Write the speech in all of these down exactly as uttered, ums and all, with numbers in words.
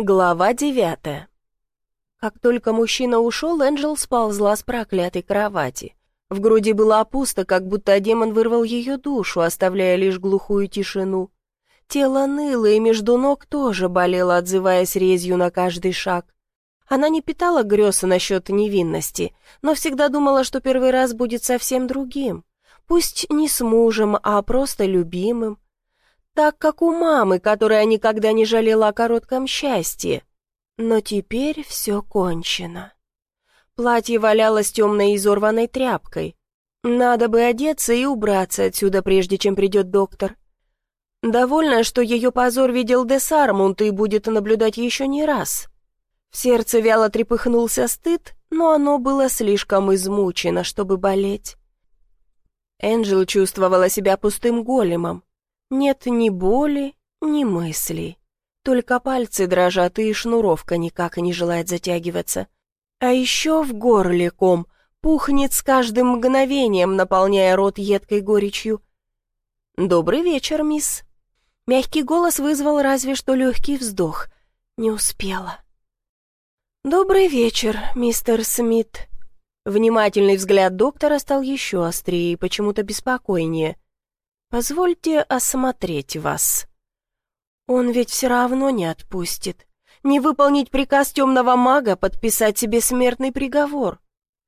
Глава девятая. Как только мужчина ушел, Энджел сползла с проклятой кровати. В груди было пусто, как будто демон вырвал ее душу, оставляя лишь глухую тишину. Тело ныло, и между ног тоже болело, отзываясь резью на каждый шаг. Она не питала грез насчет невинности, но всегда думала, что первый раз будет совсем другим. Пусть не с мужем, а просто любимым. Так, как у мамы, которая никогда не жалела о коротком счастье. Но теперь все кончено. Платье валялось темной изорванной тряпкой. Надо бы одеться и убраться отсюда, прежде чем придет доктор. Довольно, что ее позор видел де Сармунд и будет наблюдать еще не раз. В сердце вяло трепыхнулся стыд, но оно было слишком измучено, чтобы болеть. Энджел чувствовала себя пустым големом. Нет ни боли, ни мыслей. Только пальцы дрожат, и шнуровка никак не желает затягиваться. А еще в горле ком, пухнет с каждым мгновением, наполняя рот едкой горечью. «Добрый вечер, мисс». Мягкий голос вызвал разве что легкий вздох. Не успела. «Добрый вечер, мистер Смит». Внимательный взгляд доктора стал еще острее и почему-то беспокойнее. «Позвольте осмотреть вас». Он ведь все равно не отпустит. Не выполнить приказ темного мага, подписать себе смертный приговор.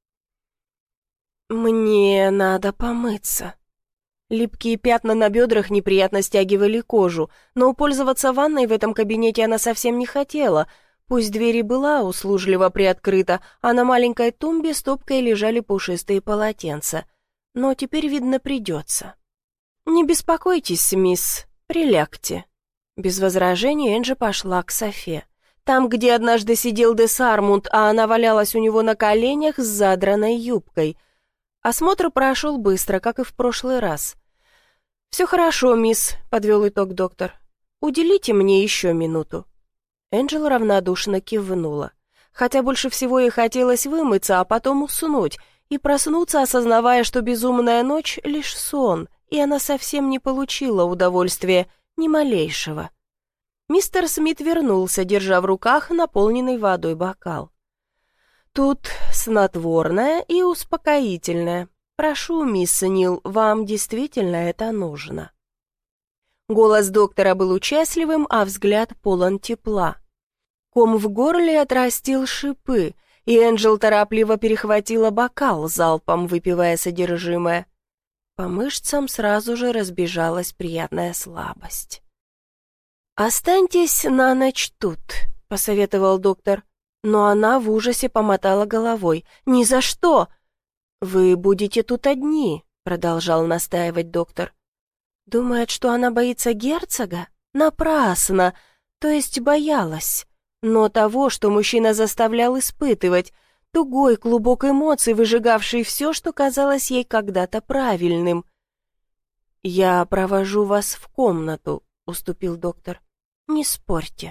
«Мне надо помыться». Липкие пятна на бедрах неприятно стягивали кожу, но пользоваться ванной в этом кабинете она совсем не хотела. Пусть дверь и была услужливо приоткрыта, а на маленькой тумбе стопкой лежали пушистые полотенца. Но теперь, видно, придется. «Не беспокойтесь, мисс, прилягте». Без возражений Энджи пошла к Софе. Там, где однажды сидел де Сармунд, а она валялась у него на коленях с задранной юбкой. Осмотр прошел быстро, как и в прошлый раз. «Все хорошо, мисс», — подвел итог доктор. «Уделите мне еще минуту». Энджел равнодушно кивнула. Хотя больше всего ей хотелось вымыться, а потом уснуть, и проснуться, осознавая, что безумная ночь — лишь сон, и она совсем не получила удовольствия, ни малейшего. Мистер Смит вернулся, держа в руках наполненный водой бокал. «Тут снотворное и успокоительное. Прошу, мисс Нил, вам действительно это нужно». Голос доктора был участливым, а взгляд полон тепла. Ком в горле отрастил шипы, и Энджел торопливо перехватила бокал, залпом выпивая содержимое. По мышцам сразу же разбежалась приятная слабость. «Останьтесь на ночь тут», — посоветовал доктор, но она в ужасе помотала головой. «Ни за что!» «Вы будете тут одни», — продолжал настаивать доктор. Думает, что она боится герцога? Напрасно, то есть боялась. Но того, что мужчина заставлял испытывать, тугой клубок эмоций, выжигавший все, что казалось ей когда-то правильным. «Я провожу вас в комнату», — уступил доктор. «Не спорьте».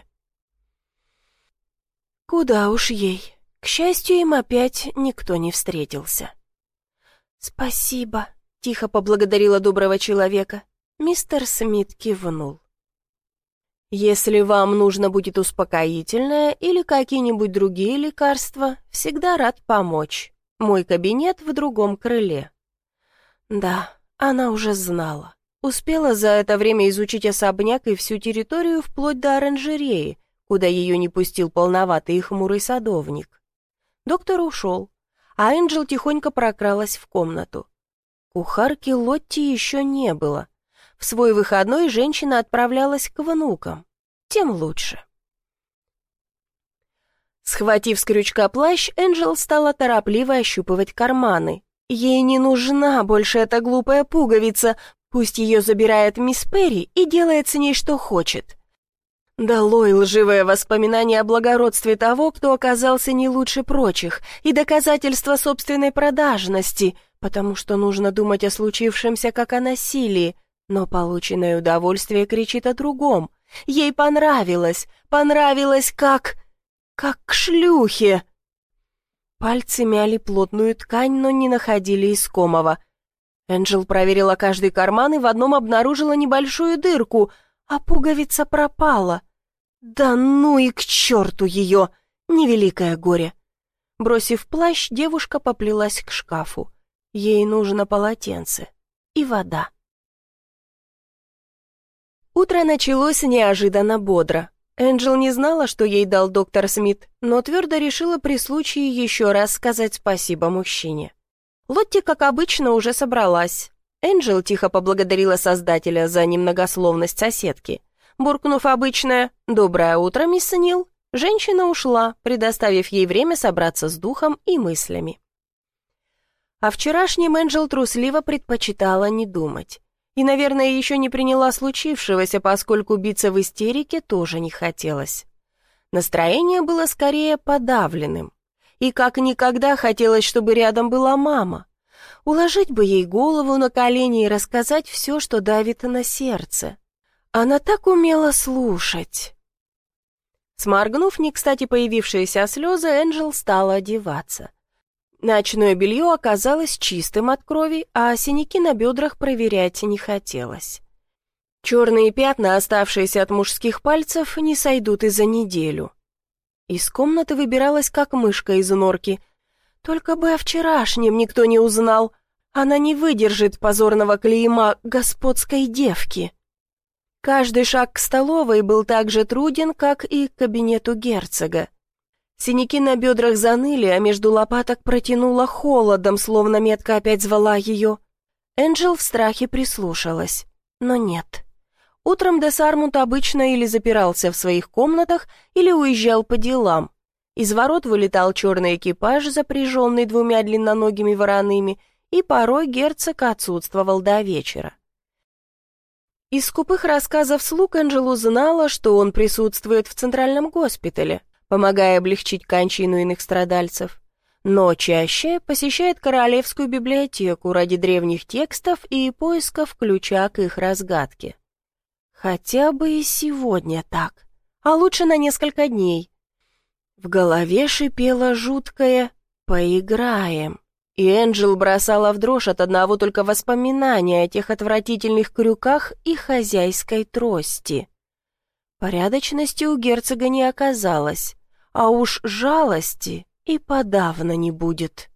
Куда уж ей. К счастью, им опять никто не встретился. «Спасибо», — тихо поблагодарила доброго человека. Мистер Смит кивнул. «Если вам нужно будет успокоительное или какие-нибудь другие лекарства, всегда рад помочь. Мой кабинет в другом крыле». Да, она уже знала. Успела за это время изучить особняк и всю территорию вплоть до оранжереи, куда ее не пустил полноватый и хмурый садовник. Доктор ушел, а Энджел тихонько прокралась в комнату. Кухарки Лотти еще не было. В свой выходной женщина отправлялась к внукам. Тем лучше. Схватив с крючка плащ, Энджел стала торопливо ощупывать карманы. Ей не нужна больше эта глупая пуговица, пусть ее забирает мисс Перри и делает с ней что хочет. Долой лживое воспоминание о благородстве того, кто оказался не лучше прочих, и доказательство собственной продажности, потому что нужно думать о случившемся как о насилии, но полученное удовольствие кричит о другом. Ей понравилось, понравилось как... как к шлюхе. Пальцы мяли плотную ткань, но не находили искомого. Энджел проверила каждый карман и в одном обнаружила небольшую дырку, а пуговица пропала. Да ну и к черту ее! Невеликое горе! Бросив плащ, девушка поплелась к шкафу. Ей нужно полотенце и вода. Утро началось неожиданно бодро. Энджел не знала, что ей дал доктор Смит, но твердо решила при случае еще раз сказать спасибо мужчине. Лотти, как обычно, уже собралась. Энджел тихо поблагодарила создателя за немногословность соседки. Буркнув обычное «Доброе утро, мисс Нил», женщина ушла, предоставив ей время собраться с духом и мыслями. О вчерашнем Энджел трусливо предпочитала не думать. И, наверное, еще не приняла случившегося, поскольку биться в истерике тоже не хотелось. Настроение было скорее подавленным. И как никогда хотелось, чтобы рядом была мама. Уложить бы ей голову на колени и рассказать все, что давит на сердце. Она так умела слушать. Сморгнув не кстати появившиеся слезы, Энджел стала одеваться. Ночное белье оказалось чистым от крови, а синяки на бедрах проверять не хотелось. Черные пятна, оставшиеся от мужских пальцев, не сойдут и за неделю. Из комнаты выбиралась, как мышка из норки. Только бы о вчерашнем никто не узнал. Она не выдержит позорного клейма господской девки. Каждый шаг к столовой был так же труден, как и к кабинету герцога. Синяки на бедрах заныли, а между лопаток протянуло холодом, словно метка опять звала ее. Энджел в страхе прислушалась, но нет. Утром де Сармонт обычно или запирался в своих комнатах, или уезжал по делам. Из ворот вылетал черный экипаж, запряженный двумя длинноногими вороными, и порой герцог отсутствовал до вечера. Из скупых рассказов слуг Энджел узнала, что он присутствует в центральном госпитале, помогая облегчить кончину иных страдальцев, но чаще посещает Королевскую библиотеку ради древних текстов и поисков ключа к их разгадке. Хотя бы и сегодня так, а лучше на несколько дней. В голове шипело жуткое «поиграем», и Энджел бросала в дрожь от одного только воспоминания о тех отвратительных крюках и хозяйской трости. Порядочности у герцога не оказалось, а уж жалости и подавно не будет.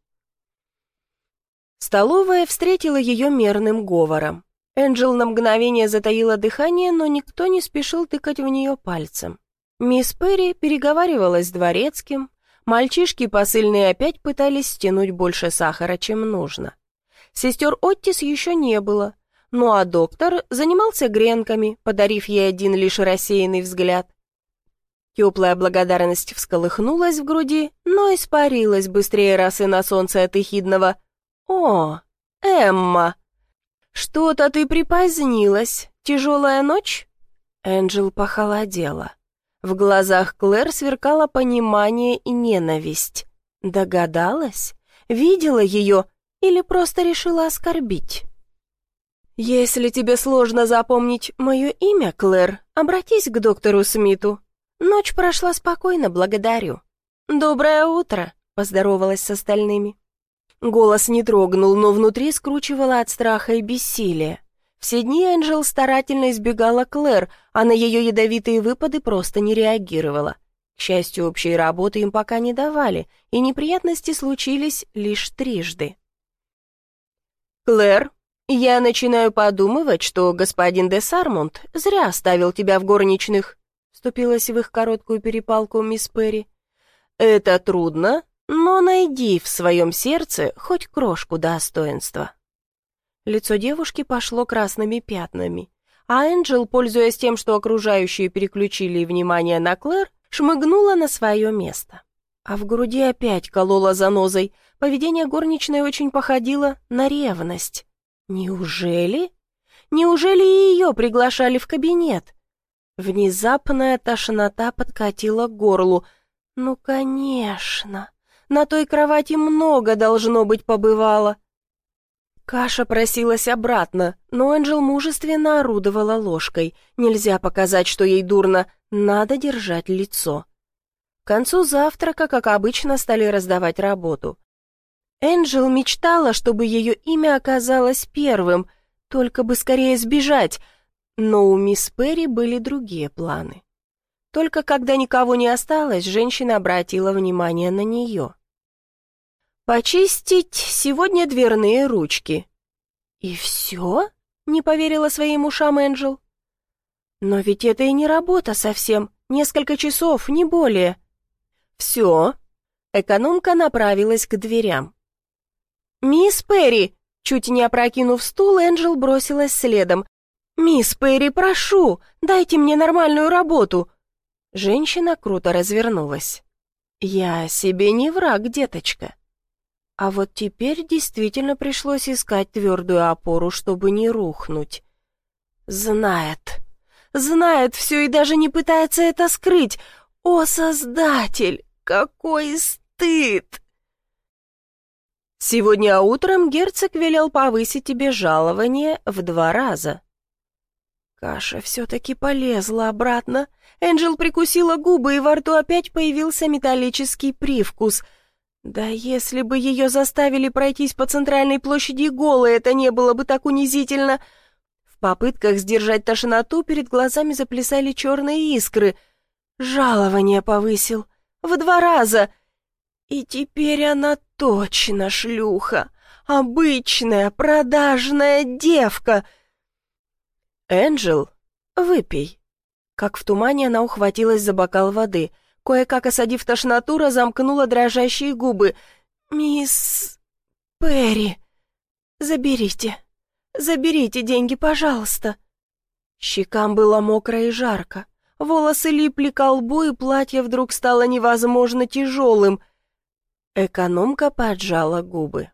Столовая встретила ее мерным говором. Энджел на мгновение затаила дыхание, но никто не спешил тыкать в нее пальцем. Мисс Перри переговаривалась с дворецким, мальчишки посыльные опять пытались стянуть больше сахара, чем нужно. Сестер Оттис еще не было. Ну а доктор занимался гренками, подарив ей один лишь рассеянный взгляд. Теплая благодарность всколыхнулась в груди, но испарилась быстрее росы на солнце от эхидного «О, Эмма! Что-то ты припозднилась. Тяжелая ночь?» Энджел похолодела. В глазах Клэр сверкало понимание и ненависть. Догадалась? Видела ее или просто решила оскорбить? «Если тебе сложно запомнить мое имя, Клэр, обратись к доктору Смиту. Ночь прошла спокойно, благодарю». «Доброе утро», — поздоровалась с остальными. Голос не трогнул, но внутри скручивало от страха и бессилия. Все дни Энджел старательно избегала Клэр, а на ее ядовитые выпады просто не реагировала. К счастью, общей работы им пока не давали, и неприятности случились лишь трижды. «Клэр, я начинаю подумывать, что господин де Сармонт зря оставил тебя в горничных», вступилась в их короткую перепалку мисс Перри. «Это трудно, но найди в своем сердце хоть крошку достоинства». Лицо девушки пошло красными пятнами, а Энджел, пользуясь тем, что окружающие переключили внимание на Клэр, шмыгнула на свое место. А в груди опять колола занозой. Поведение горничной очень походило на ревность. Неужели? Неужели и ее приглашали в кабинет? Внезапная тошнота подкатила к горлу. Ну, конечно, на той кровати много, должно быть, побывало. Каша просилась обратно, но Энджел мужественно орудовала ложкой. Нельзя показать, что ей дурно, надо держать лицо. К концу завтрака, как обычно, стали раздавать работу. Энджел мечтала, чтобы ее имя оказалось первым, только бы скорее сбежать, но у мисс Перри были другие планы. Только когда никого не осталось, женщина обратила внимание на нее. «Почистить сегодня дверные ручки». «И все?» — не поверила своим ушам Энджел. «Но ведь это и не работа совсем, несколько часов, не более». «Все». Экономка направилась к дверям. «Мисс Перри!» Чуть не опрокинув стул, Энджел бросилась следом. «Мисс Перри, прошу, дайте мне нормальную работу!» Женщина круто развернулась. «Я себе не враг, деточка». А вот теперь действительно пришлось искать твердую опору, чтобы не рухнуть. Знает. Знает все и даже не пытается это скрыть. О, Создатель, какой стыд! Сегодня утром герцог велел повысить тебе жалование в два раза. Каша все-таки полезла обратно. Энджел прикусила губы, и во рту опять появился металлический привкус. Да если бы ее заставили пройтись по центральной площади голой, это не было бы так унизительно. В попытках сдержать тошноту перед глазами заплясали черные искры. Жалование повысил. В два раза. И теперь она точно шлюха. Обычная продажная девка. «Энджел, выпей». Как в тумане она ухватилась за бокал воды. Кое-как осадив тошноту, разомкнула дрожащие губы. «Мисс Перри, заберите, заберите деньги, пожалуйста». Щекам было мокро и жарко. Волосы липли ко лбу, и платье вдруг стало невозможно тяжелым. Экономка поджала губы.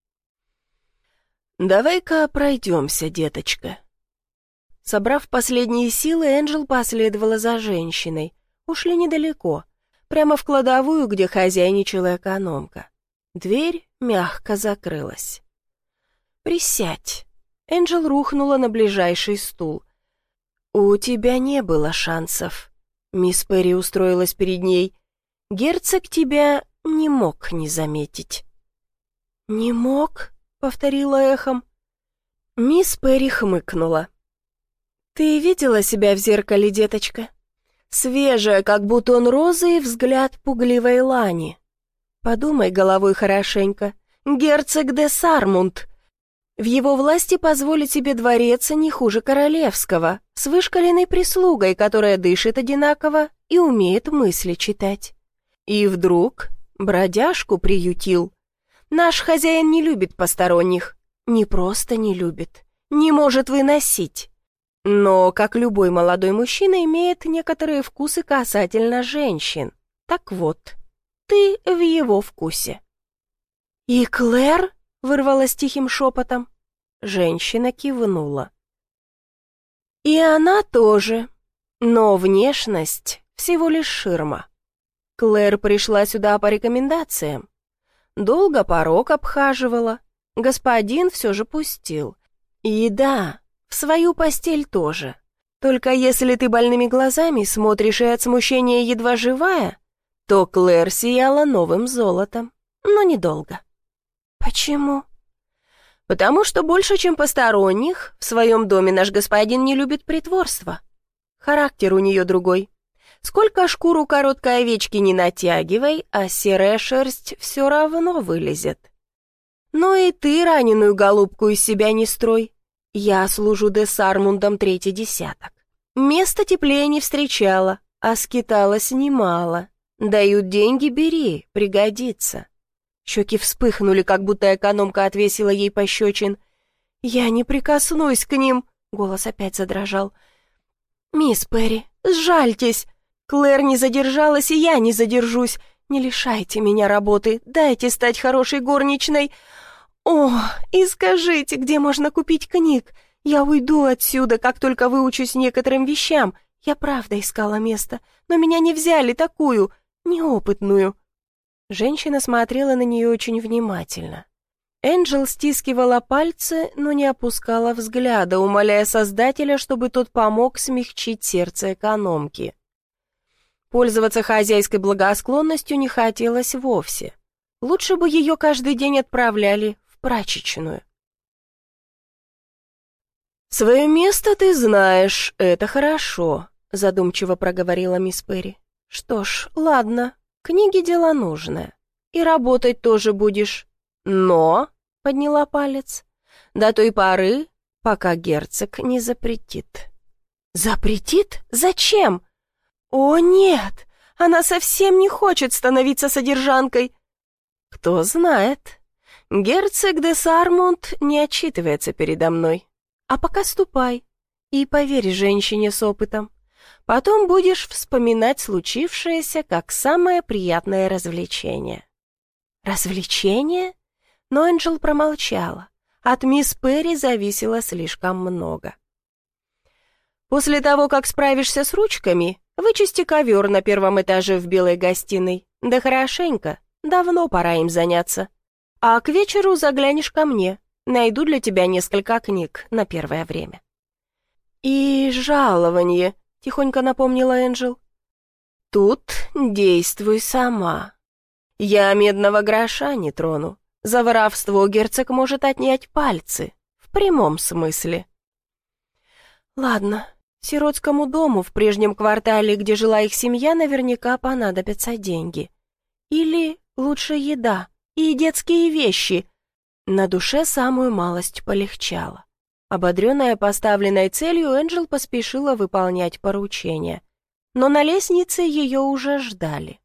«Давай-ка пройдемся, деточка». Собрав последние силы, Энджел последовала за женщиной. Ушли недалеко, прямо в кладовую, где хозяйничала экономка. Дверь мягко закрылась. «Присядь». Энджел рухнула на ближайший стул. «У тебя не было шансов». Мисс Перри устроилась перед ней. «Герцог тебя не мог не заметить». «Не мог?» — повторила эхом. Мисс Перри хмыкнула. «Ты видела себя в зеркале, деточка? Свежая, как бутон розы, и взгляд пугливой лани. Подумай головой хорошенько. Герцог де Сармунд. В его власти позволить себе дворец не хуже королевского, с вышкаленной прислугой, которая дышит одинаково и умеет мысли читать. И вдруг бродяжку приютил. Наш хозяин не любит посторонних. Не просто не любит, не может выносить. Но, как любой молодой мужчина, имеет некоторые вкусы касательно женщин. Так вот, ты в его вкусе». «И Клэр?» — вырвалась тихим шепотом. Женщина кивнула. «И она тоже. Но внешность всего лишь ширма. Клэр пришла сюда по рекомендациям. Долго порог обхаживала. Господин все же пустил. И да, в свою постель тоже. Только если ты больными глазами смотришь и от смущения едва живая, то Клэр сияла новым золотом, но недолго». «Почему?» «Потому что больше, чем посторонних, в своем доме наш господин не любит притворства. Характер у нее другой. Сколько шкуру короткой овечки не натягивай, а серая шерсть все равно вылезет. Ну и ты раненую голубку из себя не строй. Я служу де Сармундом третий десяток. Места теплее не встречала, а скиталась немало. Дают деньги, бери, пригодится». Щеки вспыхнули, как будто экономка отвесила ей пощечин. «Я не прикоснусь к ним», — голос опять задрожал. «Мисс Перри, сжальтесь. Клэр не задержалась, и я не задержусь. Не лишайте меня работы, дайте стать хорошей горничной. О, и скажите, где можно купить книг? Я уйду отсюда, как только выучусь некоторым вещам. Я правда искала место, но меня не взяли такую, неопытную». Женщина смотрела на нее очень внимательно. Энджел стискивала пальцы, но не опускала взгляда, умоляя Создателя, чтобы тот помог смягчить сердце экономки. Пользоваться хозяйской благосклонностью не хотелось вовсе. Лучше бы ее каждый день отправляли в прачечную. «Свое место ты знаешь, это хорошо. задумчиво проговорила мисс Перри. «Что ж, ладно, книги дело нужное. И работать тоже будешь. Но...» — подняла палец. «До той поры, пока герцог не запретит». «Запретит? Зачем?» «О, нет! Она совсем не хочет становиться содержанкой!» «Кто знает. Герцог де Сармонт не отчитывается передо мной. А пока ступай и поверь женщине с опытом. Потом будешь вспоминать случившееся как самое приятное развлечение». «Развлечение?» Но Энджел промолчала. От мисс Перри зависело слишком много. «После того, как справишься с ручками, вычисти ковер на первом этаже в белой гостиной. Да хорошенько, давно пора им заняться. А к вечеру заглянешь ко мне. Найду для тебя несколько книг на первое время». «И жалование», — тихонько напомнила Энджел. «Тут действуй сама. Я медного гроша не трону. За воровство герцог может отнять пальцы. В прямом смысле». «Ладно, сиротскому дому в прежнем квартале, где жила их семья, наверняка понадобятся деньги. Или лучше еда и детские вещи». На душе самую малость полегчало. Ободренная поставленной целью, Энджел поспешила выполнять поручение. Но на лестнице ее уже ждали.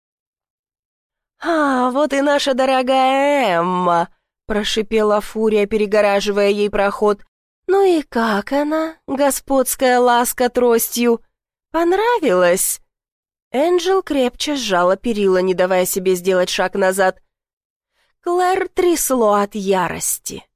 «А, вот и наша дорогая Эмма!» — прошипела Фурия, перегораживая ей проход. «Ну и как она, господская ласка тростью? Понравилось?» Энджел крепче сжала перила, не давая себе сделать шаг назад. Клэр трясло от ярости.